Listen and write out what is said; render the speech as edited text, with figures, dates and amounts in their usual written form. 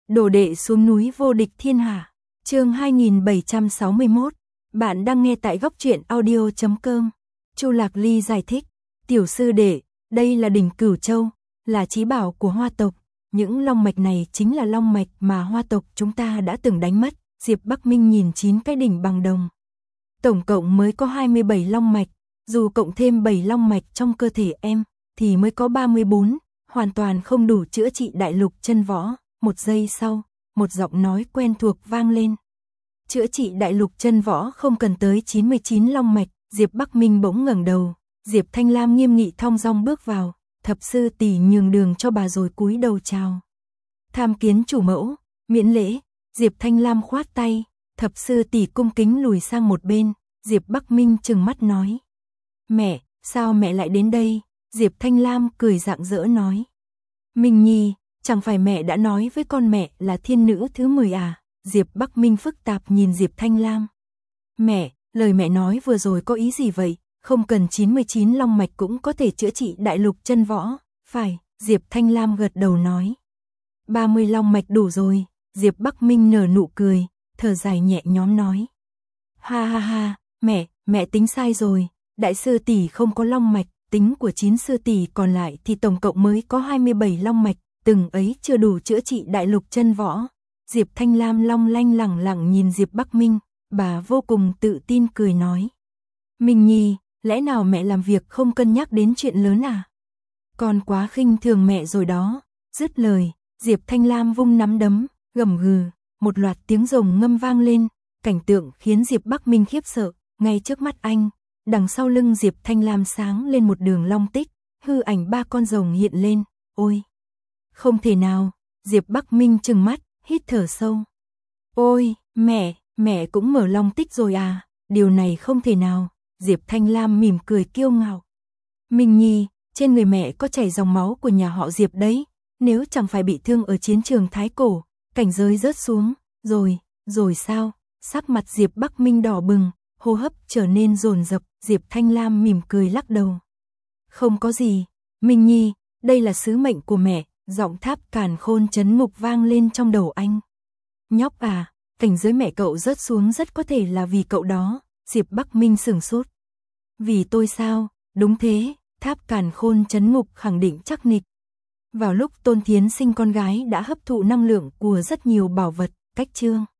Đồ đệ xuống núi vô địch thiên hạ. Chương 2761. Bạn đang nghe tại góc truyện audio.com. Chu Lạc Ly giải thích. Tiểu sư đệ, đây là đỉnh Cửu Châu, là chí bảo của Hoa tộc. Những long mạch này chính là long mạch mà Hoa tộc chúng ta đã từng đánh mất. Diệp Bắc Minh nhìn 9 cái đỉnh bằng đồng. Tổng cộng mới có 27 long mạch, dù cộng thêm 7 long mạch trong cơ thể em, thì mới có 34, hoàn toàn không đủ chữa trị đại lục chân võ. Một giây sau, một giọng nói quen thuộc vang lên. Chữa trị đại lục chân võ không cần tới 99 long mạch. Diệp Bắc Minh bỗng ngẩng đầu, Diệp Thanh Lam nghiêm nghị thong dong bước vào, thập sư tỷ nhường đường cho bà rồi cúi đầu chào. Tham kiến chủ mẫu, miễn lễ. Diệp Thanh Lam khoát tay, thập sư tỷ cung kính lùi sang một bên. Diệp Bắc Minh trừng mắt nói. Mẹ, sao mẹ lại đến đây? Diệp Thanh Lam cười rạng rỡ nói. Minh Nhi, chẳng phải mẹ đã nói với con mẹ là thiên nữ thứ 10 à? Diệp Bắc Minh phức tạp nhìn Diệp Thanh Lam. Mẹ, lời mẹ nói vừa rồi có ý gì vậy? Không cần 99 long mạch cũng có thể chữa trị đại lục chân võ. Phải, Diệp Thanh Lam gật đầu nói. 30 long mạch đủ rồi. Diệp Bắc Minh nở nụ cười, thở dài nhẹ nhõm nói. Ha ha ha, mẹ tính sai rồi. Đại sư tỷ không có long mạch, tính của 9 sư tỷ còn lại thì tổng cộng mới có 27 long mạch, từng ấy chưa đủ chữa trị đại lục chân võ. Diệp Thanh Lam long lanh lẳng lặng nhìn Diệp Bắc Minh, bà vô cùng tự tin cười nói. Minh Nhi, lẽ nào mẹ làm việc không cân nhắc đến chuyện lớn à? Con quá khinh thường mẹ rồi đó. Dứt lời, Diệp Thanh Lam vung nắm đấm, gầm gừ, một loạt tiếng rồng ngâm vang lên, cảnh tượng khiến Diệp Bắc Minh khiếp sợ. Ngay trước mắt anh, đằng sau lưng Diệp Thanh Lam sáng lên một đường long tích, hư ảnh 3 con rồng hiện lên. Ôi, không thể nào. Diệp Bắc Minh trừng mắt, hít thở sâu. Ôi, mẹ cũng mở long tích rồi à? Điều này không thể nào. Diệp Thanh Lam mỉm cười kiêu ngạo. Minh Nhi, trên người mẹ có chảy dòng máu của nhà họ Diệp đấy. Nếu chẳng phải bị thương ở chiến trường Thái Cổ, cảnh giới rớt xuống, rồi sao? Sắc mặt Diệp Bắc Minh đỏ bừng, hô hấp trở nên dồn dập. Diệp Thanh Lam mỉm cười lắc đầu. Không có gì, Minh Nhi, đây là sứ mệnh của mẹ. Giọng Tháp Càn Khôn chấn ngục vang lên trong đầu anh. Nhóc à, cảnh giới mẹ cậu rớt xuống rất có thể là vì cậu đó. Diệp Bắc Minh sửng sốt. Vì tôi sao? Đúng thế, Tháp Càn Khôn chấn ngục khẳng định chắc nịch. Vào lúc Tôn Thiến sinh con gái đã hấp thụ năng lượng của rất nhiều bảo vật, cách chương.